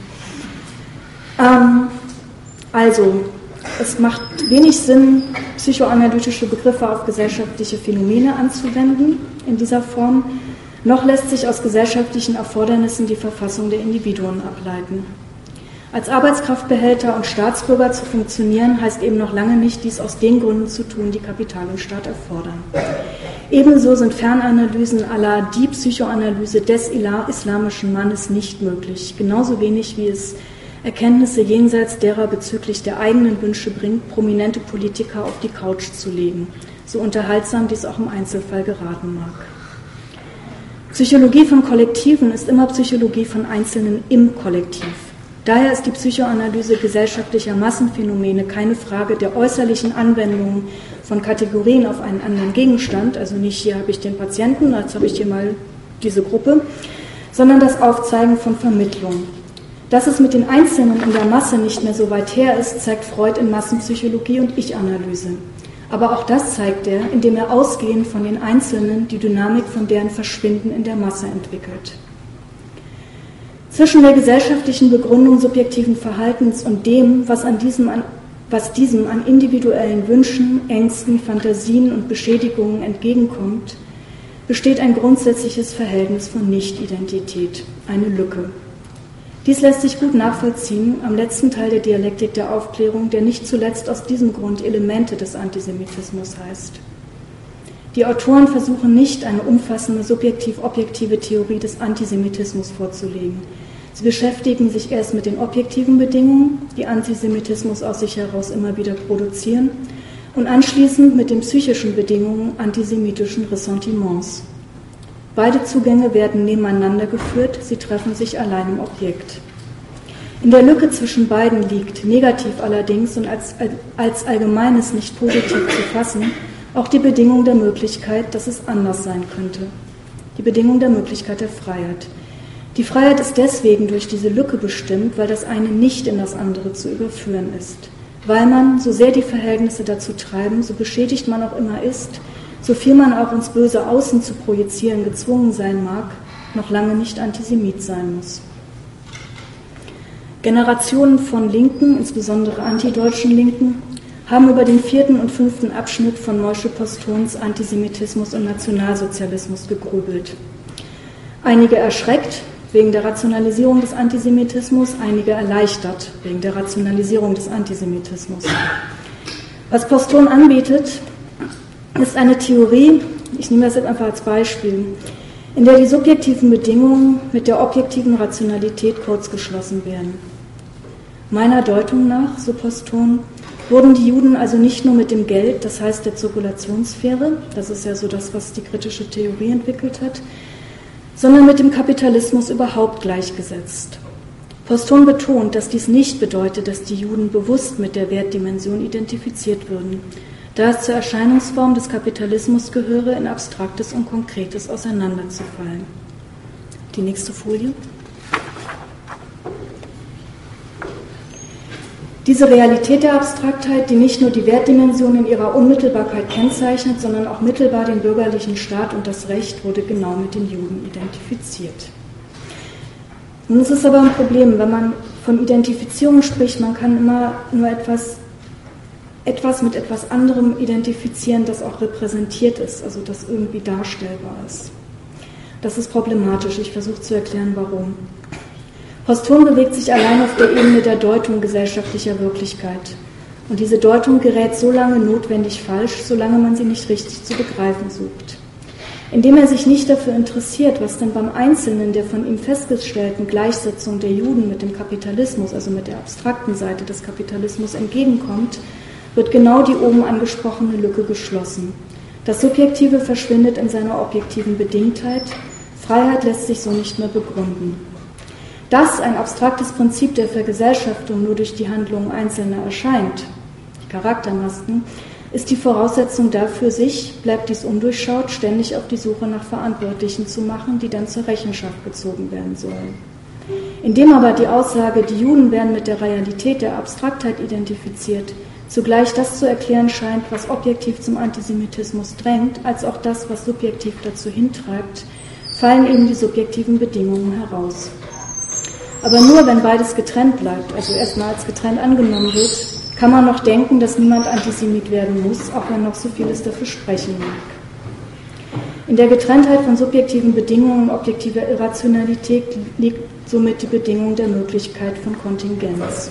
Ähm, also, es macht wenig Sinn, psychoanalytische Begriffe auf gesellschaftliche Phänomene anzuwenden in dieser Form, noch lässt sich aus gesellschaftlichen Erfordernissen die Verfassung der Individuen ableiten. Als Arbeitskraftbehälter und Staatsbürger zu funktionieren, heißt eben noch lange nicht, dies aus den Gründen zu tun, die Kapital und Staat erfordern. Ebenso sind Fernanalysen à la die Psychoanalyse des islamischen Mannes nicht möglich, genauso wenig wie es Erkenntnisse jenseits derer bezüglich der eigenen Wünsche bringt, prominente Politiker auf die Couch zu legen, so unterhaltsam dies auch im Einzelfall geraten mag. Psychologie von Kollektiven ist immer Psychologie von Einzelnen im Kollektiv. Daher ist die Psychoanalyse gesellschaftlicher Massenphänomene keine Frage der äußerlichen Anwendung von Kategorien auf einen anderen Gegenstand, also nicht hier habe ich den Patienten, jetzt habe ich hier mal diese Gruppe, sondern das Aufzeigen von Vermittlung. Dass es mit den Einzelnen in der Masse nicht mehr so weit her ist, zeigt Freud in Massenpsychologie und Ich-Analyse. Aber auch das zeigt er, indem er ausgehend von den Einzelnen die Dynamik von deren Verschwinden in der Masse entwickelt. Zwischen der gesellschaftlichen Begründung subjektiven Verhaltens und dem, was, an diesem, an, was diesem an individuellen Wünschen, Ängsten, Fantasien und Beschädigungen entgegenkommt, besteht ein grundsätzliches Verhältnis von Nicht-Identität, eine Lücke. Dies lässt sich gut nachvollziehen am letzten Teil der Dialektik der Aufklärung, der nicht zuletzt aus diesem Grund Elemente des Antisemitismus heißt. Die Autoren versuchen nicht, eine umfassende subjektiv-objektive Theorie des Antisemitismus vorzulegen. Sie beschäftigen sich erst mit den objektiven Bedingungen, die Antisemitismus aus sich heraus immer wieder produzieren, und anschließend mit den psychischen Bedingungen antisemitischen Ressentiments. Beide Zugänge werden nebeneinander geführt, sie treffen sich allein im Objekt. In der Lücke zwischen beiden liegt, negativ allerdings und als, als Allgemeines nicht positiv zu fassen, auch die Bedingung der Möglichkeit, dass es anders sein könnte. Die Bedingung der Möglichkeit der Freiheit. Die Freiheit ist deswegen durch diese Lücke bestimmt, weil das eine nicht in das andere zu überführen ist. Weil man, so sehr die Verhältnisse dazu treiben, so beschädigt man auch immer ist, so viel man auch ins böse Außen zu projizieren gezwungen sein mag, noch lange nicht Antisemit sein muss. Generationen von Linken, insbesondere antideutschen Linken, haben über den vierten und fünften Abschnitt von Moishe Postons Antisemitismus und Nationalsozialismus gegrübelt. Einige erschreckt wegen der Rationalisierung des Antisemitismus, einige erleichtert wegen der Rationalisierung des Antisemitismus. Was Poston anbietet, ist eine Theorie, ich nehme das jetzt einfach als Beispiel, in der die subjektiven Bedingungen mit der objektiven Rationalität kurzgeschlossen werden. Meiner Deutung nach, so Posthorn, wurden die Juden also nicht nur mit dem Geld, das heißt der Zirkulationssphäre, das ist ja so das, was die kritische Theorie entwickelt hat, sondern mit dem Kapitalismus überhaupt gleichgesetzt. Posthorn betont, dass dies nicht bedeutet, dass die Juden bewusst mit der Wertdimension identifiziert würden, da es zur Erscheinungsform des Kapitalismus gehöre, in Abstraktes und Konkretes auseinanderzufallen. Die nächste Folie. Diese Realität der Abstraktheit, die nicht nur die Wertdimension in ihrer Unmittelbarkeit kennzeichnet, sondern auch mittelbar den bürgerlichen Staat und das Recht, wurde genau mit den Juden identifiziert. Nun ist es aber ein Problem, wenn man von Identifizierung spricht, man kann immer nur etwas, etwas mit etwas anderem identifizieren, das auch repräsentiert ist, also das irgendwie darstellbar ist. Das ist problematisch, ich versuche zu erklären, warum. Posthorn bewegt sich allein auf der Ebene der Deutung gesellschaftlicher Wirklichkeit. Und diese Deutung gerät so lange notwendig falsch, solange man sie nicht richtig zu begreifen sucht. Indem er sich nicht dafür interessiert, was denn beim Einzelnen der von ihm festgestellten Gleichsetzung der Juden mit dem Kapitalismus, also mit der abstrakten Seite des Kapitalismus, entgegenkommt, wird genau die oben angesprochene Lücke geschlossen. Das Subjektive verschwindet in seiner objektiven Bedingtheit, Freiheit lässt sich so nicht mehr begründen. Dass ein abstraktes Prinzip der Vergesellschaftung nur durch die Handlungen Einzelner erscheint, die Charaktermasken, ist die Voraussetzung dafür, sich, bleibt dies undurchschaut, ständig auf die Suche nach Verantwortlichen zu machen, die dann zur Rechenschaft gezogen werden sollen. Indem aber die Aussage, die Juden werden mit der Realität der Abstraktheit identifiziert, zugleich das zu erklären scheint, was objektiv zum Antisemitismus drängt, als auch das, was subjektiv dazu hintreibt, fallen eben die subjektiven Bedingungen heraus. Aber nur wenn beides getrennt bleibt, also erstmal als getrennt angenommen wird, kann man noch denken, dass niemand Antisemit werden muss, auch wenn noch so vieles dafür sprechen mag. In der Getrenntheit von subjektiven Bedingungen und objektiver Irrationalität liegt somit die Bedingung der Möglichkeit von Kontingenz.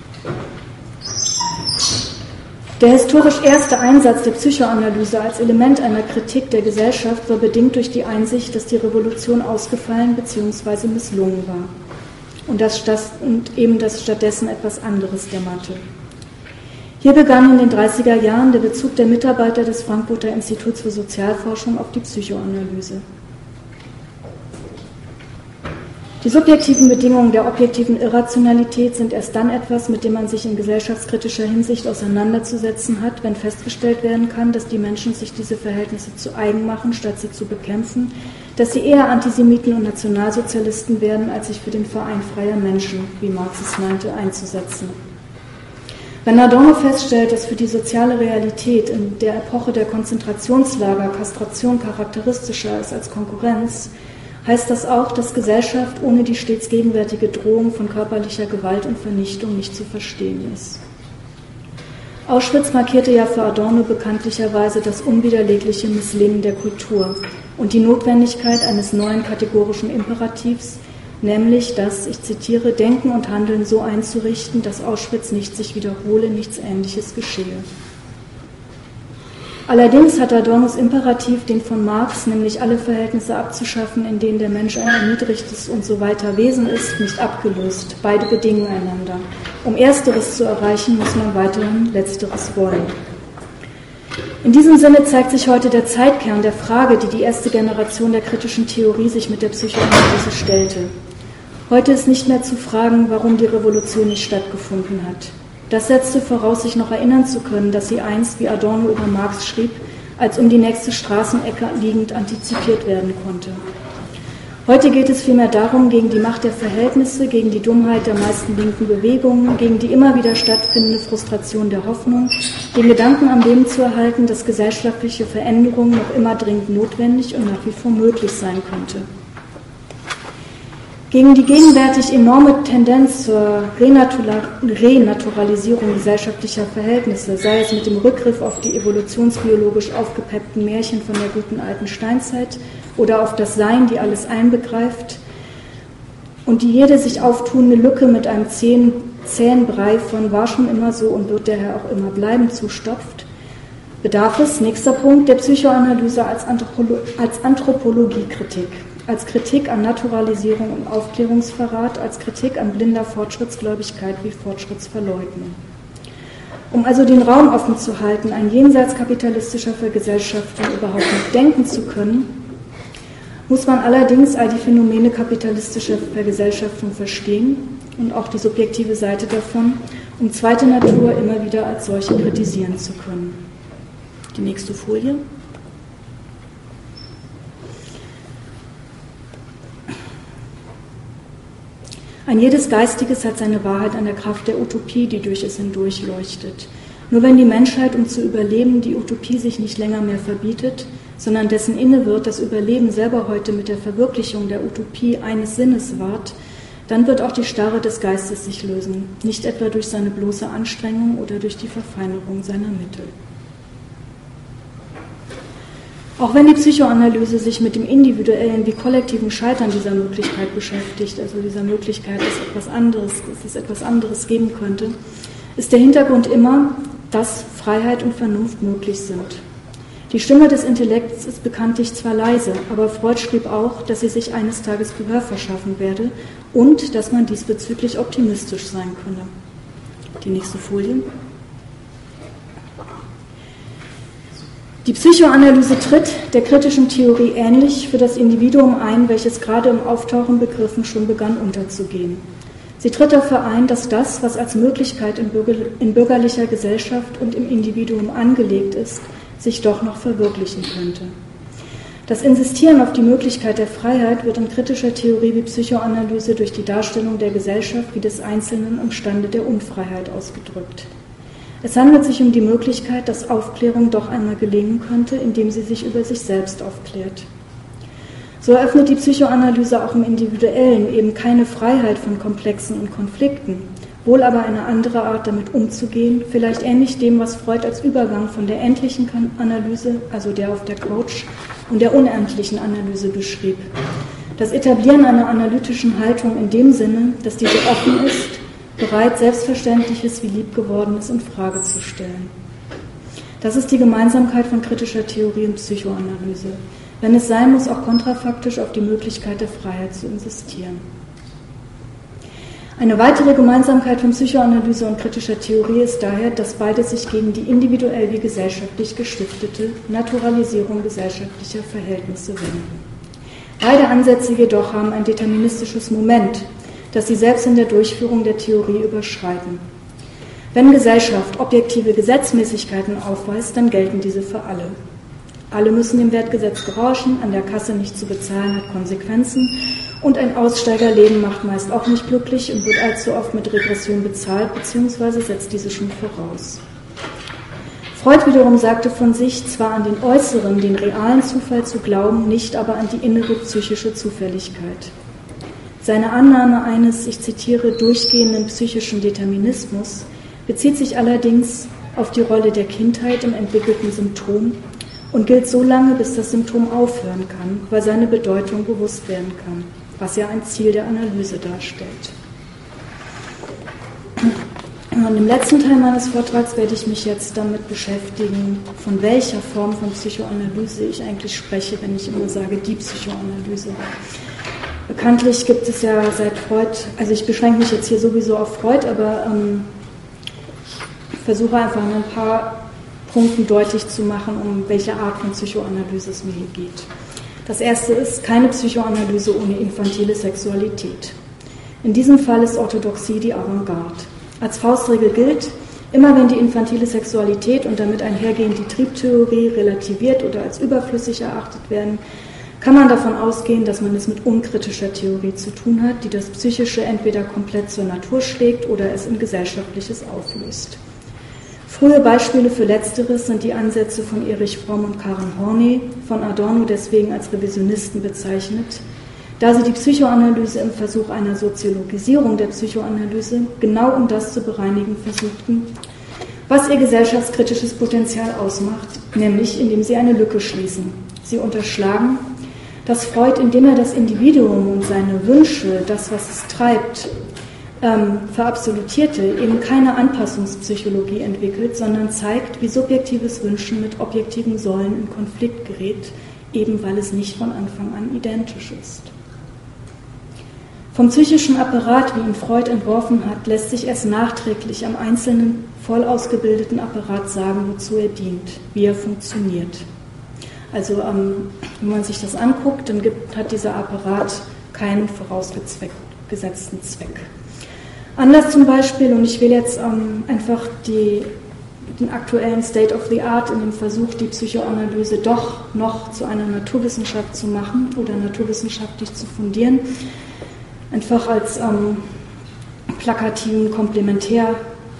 Der historisch erste Einsatz der Psychoanalyse als Element einer Kritik der Gesellschaft war bedingt durch die Einsicht, dass die Revolution ausgefallen bzw. misslungen war und, das, das, und eben das stattdessen etwas anderes dämmerte. Hier begann in den dreißiger Jahren der Bezug der Mitarbeiter des Frankfurter Instituts für Sozialforschung auf die Psychoanalyse. Die subjektiven Bedingungen der objektiven Irrationalität sind erst dann etwas, mit dem man sich in gesellschaftskritischer Hinsicht auseinanderzusetzen hat, wenn festgestellt werden kann, dass die Menschen sich diese Verhältnisse zu eigen machen, statt sie zu bekämpfen, dass sie eher Antisemiten und Nationalsozialisten werden, als sich für den Verein freier Menschen, wie Marx es meinte, einzusetzen. Wenn Adorno feststellt, dass für die soziale Realität in der Epoche der Konzentrationslager Kastration charakteristischer ist als Konkurrenz, heißt das auch, dass Gesellschaft ohne die stets gegenwärtige Drohung von körperlicher Gewalt und Vernichtung nicht zu verstehen ist. Auschwitz markierte ja für Adorno bekanntlicherweise das unwiderlegliche Misslingen der Kultur und die Notwendigkeit eines neuen kategorischen Imperativs, nämlich das, ich zitiere, Denken und Handeln so einzurichten, dass Auschwitz nicht sich wiederhole, nichts Ähnliches geschehe. Allerdings hat Adornos Imperativ, den von Marx, nämlich alle Verhältnisse abzuschaffen, in denen der Mensch ein erniedrigtes und so weiter Wesen ist, nicht abgelöst. Beide bedingen einander. Um Ersteres zu erreichen, muss man weiterhin Letzteres wollen. In diesem Sinne zeigt sich heute der Zeitkern der Frage, die die erste Generation der kritischen Theorie sich mit der Psychoanalyse stellte. Heute ist nicht mehr zu fragen, warum die Revolution nicht stattgefunden hat. Das setzte voraus, sich noch erinnern zu können, dass sie einst, wie Adorno über Marx schrieb, als um die nächste Straßenecke liegend antizipiert werden konnte. Heute geht es vielmehr darum, gegen die Macht der Verhältnisse, gegen die Dummheit der meisten linken Bewegungen, gegen die immer wieder stattfindende Frustration der Hoffnung, den Gedanken am Leben zu erhalten, dass gesellschaftliche Veränderung noch immer dringend notwendig und nach wie vor möglich sein könnte. Gegen die gegenwärtig enorme Tendenz zur Renaturalisierung gesellschaftlicher Verhältnisse, sei es mit dem Rückgriff auf die evolutionsbiologisch aufgepeppten Märchen von der guten alten Steinzeit oder auf das Sein, die alles einbegreift und die jede sich auftuende Lücke mit einem zähen, zähen Brei von war schon immer so und wird daher auch immer bleiben zustopft, bedarf es, nächster Punkt, der Psychoanalyse als, Anthropolo- als Anthropologiekritik. als Kritik an Naturalisierung und Aufklärungsverrat, als Kritik an blinder Fortschrittsgläubigkeit wie Fortschrittsverleugnung. Um also den Raum offen zu halten, ein jenseits kapitalistischer Vergesellschaftung überhaupt noch denken zu können, muss man allerdings all die Phänomene kapitalistischer Vergesellschaftung verstehen und auch die subjektive Seite davon, um zweite Natur immer wieder als solche kritisieren zu können. Die nächste Folie. Ein jedes Geistiges hat seine Wahrheit an der Kraft der Utopie, die durch es hindurch leuchtet. Nur wenn die Menschheit, um zu überleben, die Utopie sich nicht länger mehr verbietet, sondern dessen inne wird, das Überleben selber heute mit der Verwirklichung der Utopie eines Sinnes ward, dann wird auch die Starre des Geistes sich lösen, nicht etwa durch seine bloße Anstrengung oder durch die Verfeinerung seiner Mittel. Auch wenn die Psychoanalyse sich mit dem individuellen wie kollektiven Scheitern dieser Möglichkeit beschäftigt, also dieser Möglichkeit, dass etwas anderes, dass es etwas anderes geben könnte, ist der Hintergrund immer, dass Freiheit und Vernunft möglich sind. Die Stimme des Intellekts ist bekanntlich zwar leise, aber Freud schrieb auch, dass sie sich eines Tages Gehör verschaffen werde und dass man diesbezüglich optimistisch sein könne. Die nächste Folie. Die Psychoanalyse tritt der kritischen Theorie ähnlich für das Individuum ein, welches gerade im Auftauchen begriffen schon begann unterzugehen. Sie tritt dafür ein, dass das, was als Möglichkeit in, bürger, in bürgerlicher Gesellschaft und im Individuum angelegt ist, sich doch noch verwirklichen könnte. Das Insistieren auf die Möglichkeit der Freiheit wird in kritischer Theorie wie Psychoanalyse durch die Darstellung der Gesellschaft wie des Einzelnen im Stande der Unfreiheit ausgedrückt. Es handelt sich um die Möglichkeit, dass Aufklärung doch einmal gelingen könnte, indem sie sich über sich selbst aufklärt. So eröffnet die Psychoanalyse auch im Individuellen eben keine Freiheit von Komplexen und Konflikten, wohl aber eine andere Art, damit umzugehen, vielleicht ähnlich dem, was Freud als Übergang von der endlichen Analyse, also der auf der Couch, und der unendlichen Analyse beschrieb. Das Etablieren einer analytischen Haltung in dem Sinne, dass diese offen ist, bereit, Selbstverständliches wie Liebgewordenes in Frage zu stellen. Das ist die Gemeinsamkeit von kritischer Theorie und Psychoanalyse, wenn es sein muss, auch kontrafaktisch auf die Möglichkeit der Freiheit zu insistieren. Eine weitere Gemeinsamkeit von Psychoanalyse und kritischer Theorie ist daher, dass beide sich gegen die individuell wie gesellschaftlich gestiftete Naturalisierung gesellschaftlicher Verhältnisse wenden. Beide Ansätze jedoch haben ein deterministisches Moment, das sie selbst in der Durchführung der Theorie überschreiten. Wenn Gesellschaft objektive Gesetzmäßigkeiten aufweist, dann gelten diese für alle. Alle müssen dem Wertgesetz gehorchen, an der Kasse nicht zu bezahlen hat Konsequenzen und ein Aussteigerleben macht meist auch nicht glücklich und wird allzu oft mit Regression bezahlt bzw. setzt diese schon voraus. Freud wiederum sagte von sich, zwar an den äußeren, den realen Zufall zu glauben, nicht aber an die innere psychische Zufälligkeit. Seine Annahme eines, ich zitiere, durchgehenden psychischen Determinismus bezieht sich allerdings auf die Rolle der Kindheit im entwickelten Symptom und gilt so lange, bis das Symptom aufhören kann, weil seine Bedeutung bewusst werden kann, was ja ein Ziel der Analyse darstellt. Und im letzten Teil meines Vortrags werde ich mich jetzt damit beschäftigen, von welcher Form von Psychoanalyse ich eigentlich spreche, wenn ich immer sage, die Psychoanalyse. Bekanntlich gibt es ja seit Freud, also ich beschränke mich jetzt hier sowieso auf Freud, aber ähm, ich versuche einfach an ein paar Punkten deutlich zu machen, um welche Art von Psychoanalyse es mir hier geht. Das erste ist keine Psychoanalyse ohne infantile Sexualität. In diesem Fall ist Orthodoxie die Avantgarde. Als Faustregel gilt, immer wenn die infantile Sexualität und damit einhergehend die Triebtheorie relativiert oder als überflüssig erachtet werden, kann man davon ausgehen, dass man es mit unkritischer Theorie zu tun hat, die das Psychische entweder komplett zur Natur schlägt oder es in Gesellschaftliches auflöst. Frühe Beispiele für Letzteres sind die Ansätze von Erich Fromm und Karen Horney, von Adorno deswegen als Revisionisten bezeichnet, da sie die Psychoanalyse im Versuch einer Soziologisierung der Psychoanalyse genau um das zu bereinigen versuchten, was ihr gesellschaftskritisches Potenzial ausmacht, nämlich indem sie eine Lücke schließen. Sie unterschlagen, dass Freud, indem er das Individuum und seine Wünsche, das, was es treibt, ähm, verabsolutierte, eben keine Anpassungspsychologie entwickelt, sondern zeigt, wie subjektives Wünschen mit objektiven Säulen in Konflikt gerät, eben weil es nicht von Anfang an identisch ist. Vom psychischen Apparat, wie ihn Freud entworfen hat, lässt sich erst nachträglich am einzelnen, voll ausgebildeten Apparat sagen, wozu er dient, wie er funktioniert. Also ähm, wenn man sich das anguckt, dann gibt, hat dieser Apparat keinen vorausgesetzten Zweck. Anders zum Beispiel, und ich will jetzt ähm, einfach die, den aktuellen State of the Art in dem Versuch, die Psychoanalyse doch noch zu einer Naturwissenschaft zu machen oder naturwissenschaftlich zu fundieren, einfach als ähm, plakativen Komplementärentwurf.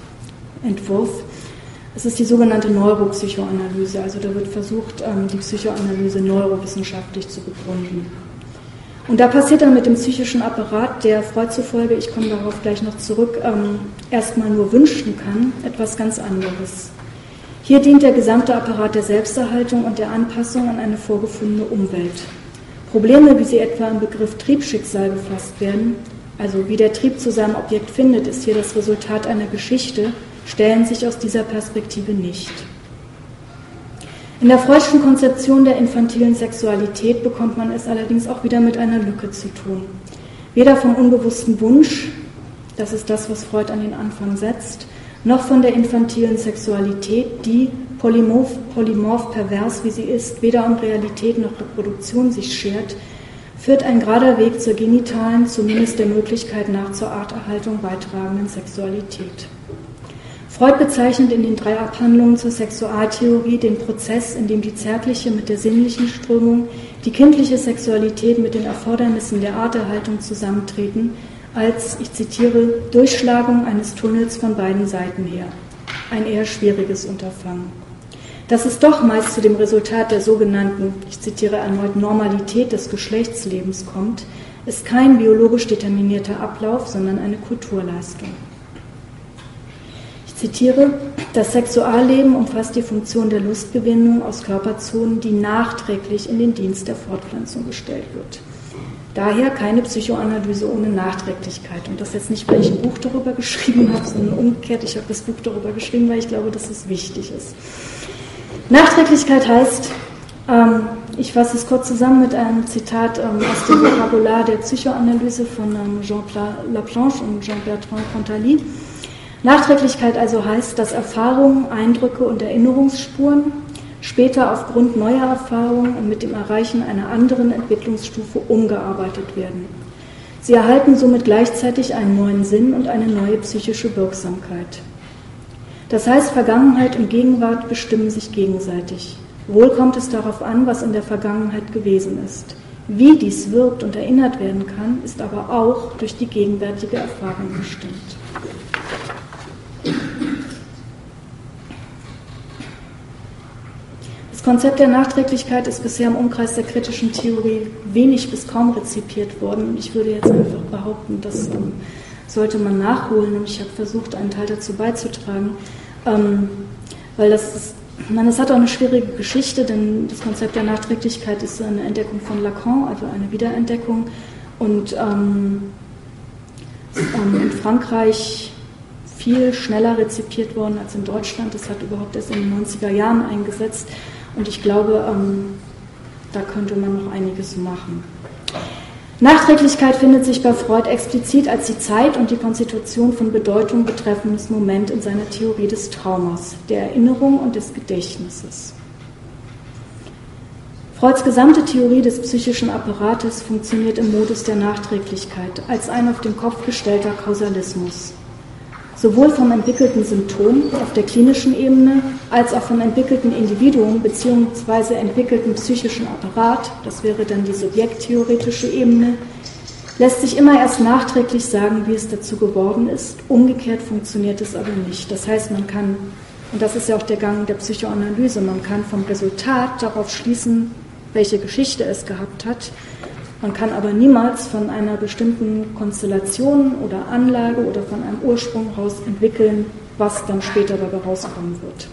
Es ist die sogenannte Neuropsychoanalyse, also da wird versucht, ähm, die Psychoanalyse neurowissenschaftlich zu begründen. Und da passiert dann mit dem psychischen Apparat, der Freud zufolge, ich komme darauf gleich noch zurück, ähm, erstmal nur wünschen kann, etwas ganz anderes. Hier dient der gesamte Apparat der Selbsterhaltung und der Anpassung an eine vorgefundene Umwelt. Probleme, wie sie etwa im Begriff Triebschicksal gefasst werden, also wie der Trieb zu seinem Objekt findet, ist hier das Resultat einer Geschichte, stellen sich aus dieser Perspektive nicht. In der Freudschen Konzeption der infantilen Sexualität bekommt man es allerdings auch wieder mit einer Lücke zu tun. Weder vom unbewussten Wunsch, das ist das, was Freud an den Anfang setzt, noch von der infantilen Sexualität, die polymorph, polymorph pervers wie sie ist, weder um Realität noch Reproduktion sich schert, führt ein gerader Weg zur genitalen, zumindest der Möglichkeit nach zur Arterhaltung beitragenden Sexualität. Freud bezeichnet in den drei Abhandlungen zur Sexualtheorie den Prozess, in dem die zärtliche mit der sinnlichen Strömung, die kindliche Sexualität mit den Erfordernissen der Arterhaltung zusammentreten, als, ich zitiere, Durchschlagung eines Tunnels von beiden Seiten her. Ein eher schwieriges Unterfangen. Dass es doch meist zu dem Resultat der sogenannten, ich zitiere erneut, Normalität des Geschlechtslebens kommt, ist kein biologisch determinierter Ablauf, sondern eine Kulturleistung. Ich zitiere, das Sexualleben umfasst die Funktion der Lustgewinnung aus Körperzonen, die nachträglich in den Dienst der Fortpflanzung gestellt wird. Daher keine Psychoanalyse ohne Nachträglichkeit. Und das jetzt nicht, weil ich ein Buch darüber geschrieben habe, sondern umgekehrt, ich habe das Buch darüber geschrieben, weil ich glaube, dass es wichtig ist. Nachträglichkeit heißt, ähm, ich fasse es kurz zusammen mit einem Zitat ähm, aus dem Vokabular der Psychoanalyse von ähm, Jean Laplanche und Jean-Bertrand Cantalis. Nachträglichkeit also heißt, dass Erfahrungen, Eindrücke und Erinnerungsspuren später aufgrund neuer Erfahrungen und mit dem Erreichen einer anderen Entwicklungsstufe umgearbeitet werden. Sie erhalten somit gleichzeitig einen neuen Sinn und eine neue psychische Wirksamkeit. Das heißt, Vergangenheit und Gegenwart bestimmen sich gegenseitig. Wohl kommt es darauf an, was in der Vergangenheit gewesen ist. Wie dies wirkt und erinnert werden kann, ist aber auch durch die gegenwärtige Erfahrung bestimmt. Das Konzept der Nachträglichkeit ist bisher im Umkreis der kritischen Theorie wenig bis kaum rezipiert worden. Und ich würde jetzt einfach behaupten, das ähm, sollte man nachholen. Und ich habe versucht, einen Teil dazu beizutragen. Ähm, weil das ist, ich meine, es hat auch eine schwierige Geschichte, denn das Konzept der Nachträglichkeit ist eine Entdeckung von Lacan, also eine Wiederentdeckung. Und ähm, ähm, in Frankreich viel schneller rezipiert worden als in Deutschland. Das hat überhaupt erst in den neunziger Jahren eingesetzt. Und ich glaube, ähm, da könnte man noch einiges machen. Nachträglichkeit findet sich bei Freud explizit als die Zeit und die Konstitution von Bedeutung betreffendes Moment in seiner Theorie des Traumas, der Erinnerung und des Gedächtnisses. Freuds gesamte Theorie des psychischen Apparates funktioniert im Modus der Nachträglichkeit als ein auf den Kopf gestellter Kausalismus. Sowohl vom entwickelten Symptom auf der klinischen Ebene als auch vom entwickelten Individuum bzw. entwickelten psychischen Apparat, das wäre dann die subjekttheoretische Ebene, lässt sich immer erst nachträglich sagen, wie es dazu geworden ist. Umgekehrt funktioniert es aber nicht. Das heißt, man kann, und das ist ja auch der Gang der Psychoanalyse, man kann vom Resultat darauf schließen, welche Geschichte es gehabt hat. Man kann aber niemals von einer bestimmten Konstellation oder Anlage oder von einem Ursprung heraus entwickeln, was dann später dabei rauskommen wird.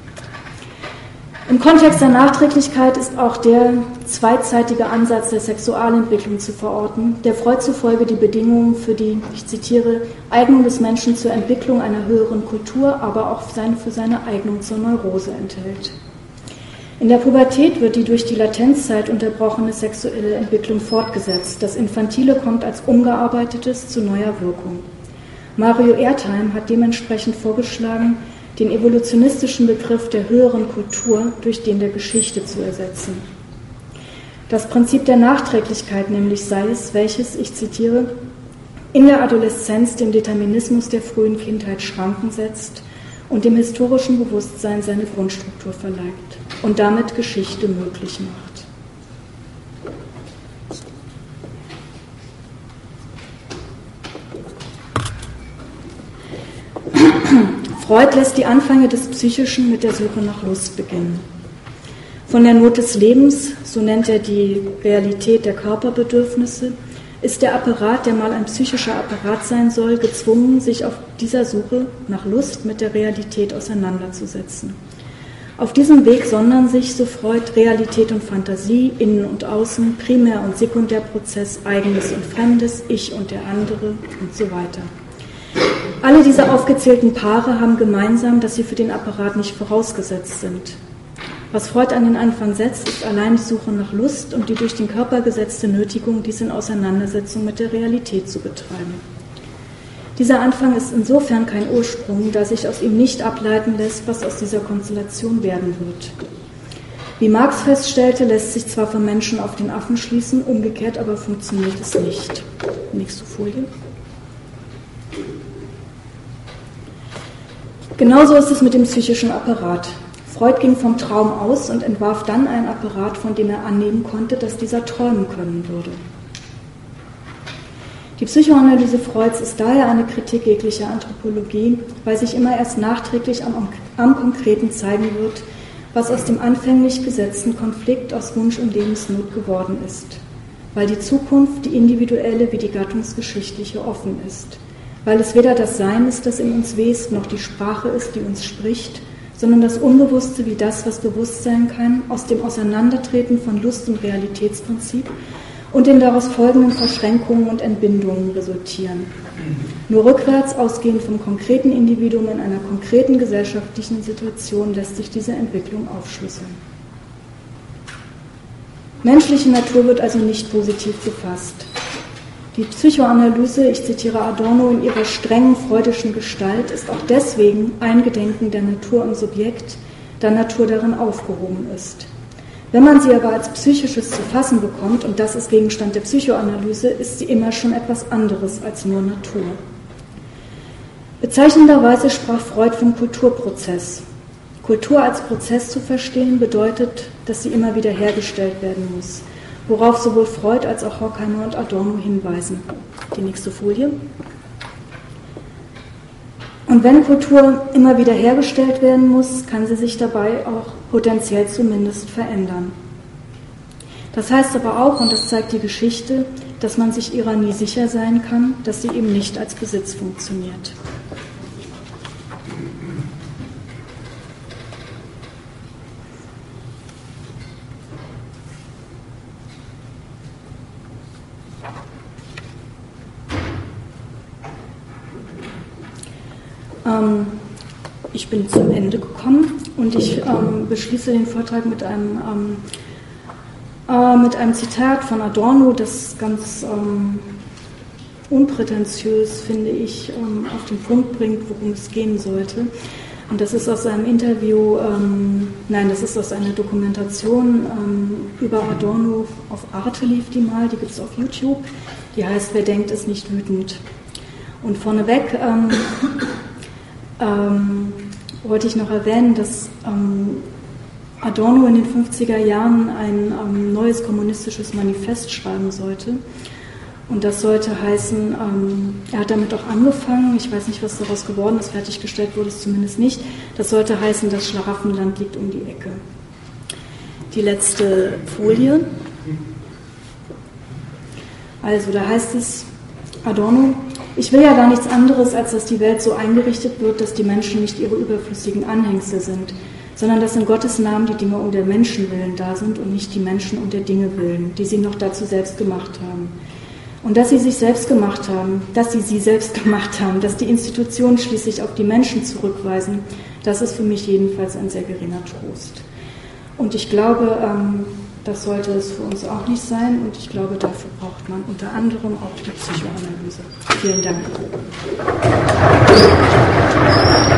Im Kontext der Nachträglichkeit ist auch der zweizeitige Ansatz der Sexualentwicklung zu verorten, der Freud zufolge die Bedingungen für die, ich zitiere, Eignung des Menschen zur Entwicklung einer höheren Kultur, aber auch für seine Eignung zur Neurose enthält. In der Pubertät wird die durch die Latenzzeit unterbrochene sexuelle Entwicklung fortgesetzt. Das Infantile kommt als Ungearbeitetes zu neuer Wirkung. Mario Erdheim hat dementsprechend vorgeschlagen, den evolutionistischen Begriff der höheren Kultur durch den der Geschichte zu ersetzen. Das Prinzip der Nachträglichkeit nämlich sei es, welches, ich zitiere, in der Adoleszenz dem Determinismus der frühen Kindheit Schranken setzt und dem historischen Bewusstsein seine Grundstruktur verleiht und damit Geschichte möglich macht. Freud lässt die Anfänge des Psychischen mit der Suche nach Lust beginnen. Von der Not des Lebens, so nennt er die Realität der Körperbedürfnisse, ist der Apparat, der mal ein psychischer Apparat sein soll, gezwungen, sich auf dieser Suche nach Lust mit der Realität auseinanderzusetzen. Auf diesem Weg sondern sich, so Freud, Realität und Fantasie, Innen und Außen, Primär- und Sekundärprozess, Eigenes und Fremdes, Ich und der andere und so weiter. Alle diese aufgezählten Paare haben gemeinsam, dass sie für den Apparat nicht vorausgesetzt sind. Was Freud an den Anfang setzt, ist allein die Suche nach Lust und die durch den Körper gesetzte Nötigung, dies in Auseinandersetzung mit der Realität zu betreiben. Dieser Anfang ist insofern kein Ursprung, da sich aus ihm nicht ableiten lässt, was aus dieser Konstellation werden wird. Wie Marx feststellte, lässt sich zwar vom Menschen auf den Affen schließen, umgekehrt aber funktioniert es nicht. Nächste Folie. Genauso ist es mit dem psychischen Apparat. Freud ging vom Traum aus und entwarf dann einen Apparat, von dem er annehmen konnte, dass dieser träumen können würde. Die Psychoanalyse Freuds ist daher eine Kritik jeglicher Anthropologie, weil sich immer erst nachträglich am, am Konkreten zeigen wird, was aus dem anfänglich gesetzten Konflikt aus Wunsch und Lebensnot geworden ist. Weil die Zukunft, die individuelle wie die gattungsgeschichtliche, offen ist. Weil es weder das Sein ist, das in uns west, noch die Sprache ist, die uns spricht, sondern das Unbewusste wie das, was bewusst sein kann, aus dem Auseinandertreten von Lust- und Realitätsprinzip und den daraus folgenden Verschränkungen und Entbindungen resultieren. Nur rückwärts, ausgehend vom konkreten Individuum in einer konkreten gesellschaftlichen Situation, lässt sich diese Entwicklung aufschlüsseln. Menschliche Natur wird also nicht positiv gefasst. Die Psychoanalyse, ich zitiere Adorno, in ihrer strengen freudischen Gestalt ist auch deswegen ein Gedenken der Natur im Subjekt, da Natur darin aufgehoben ist. Wenn man sie aber als Psychisches zu fassen bekommt, und das ist Gegenstand der Psychoanalyse, ist sie immer schon etwas anderes als nur Natur. Bezeichnenderweise sprach Freud vom Kulturprozess. Kultur als Prozess zu verstehen bedeutet, dass sie immer wieder hergestellt werden muss, worauf sowohl Freud als auch Horkheimer und Adorno hinweisen. Die nächste Folie. Und wenn Kultur immer wieder hergestellt werden muss, kann sie sich dabei auch potenziell zumindest verändern. Das heißt aber auch, und das zeigt die Geschichte, dass man sich ihrer nie sicher sein kann, dass sie eben nicht als Besitz funktioniert. Ähm, ich bin zum Ende gekommen und ich ähm, beschließe den Vortrag mit einem, ähm, äh, mit einem Zitat von Adorno, das ganz ähm, unprätentiös, finde ich, ähm, auf den Punkt bringt, worum es gehen sollte. Und das ist aus einem Interview, ähm, nein, das ist aus einer Dokumentation ähm, über Adorno, auf Arte lief die mal, die gibt es auf YouTube, die heißt Wer denkt, ist nicht wütend. Und vorneweg ähm, ähm, wollte ich noch erwähnen, dass ähm, Adorno in den fünfziger Jahren ein ähm, neues kommunistisches Manifest schreiben sollte. Und das sollte heißen, ähm, er hat damit auch angefangen, ich weiß nicht, was daraus geworden ist, fertiggestellt wurde es zumindest nicht, das sollte heißen, das Schlaraffenland liegt um die Ecke. Die letzte Folie. Also, da heißt es, Adorno, ich will ja gar nichts anderes, als dass die Welt so eingerichtet wird, dass die Menschen nicht ihre überflüssigen Anhängsel sind, sondern dass in Gottes Namen die Dinge um der Menschen willen da sind und nicht die Menschen um der Dinge willen, die sie noch dazu selbst gemacht haben. Und dass sie sich selbst gemacht haben, dass sie sie selbst gemacht haben, dass die Institutionen schließlich auf die Menschen zurückweisen, das ist für mich jedenfalls ein sehr geringer Trost. Und ich glaube, ähm, das sollte es für uns auch nicht sein. Und ich glaube, dafür braucht man unter anderem auch die Psychoanalyse. Vielen Dank.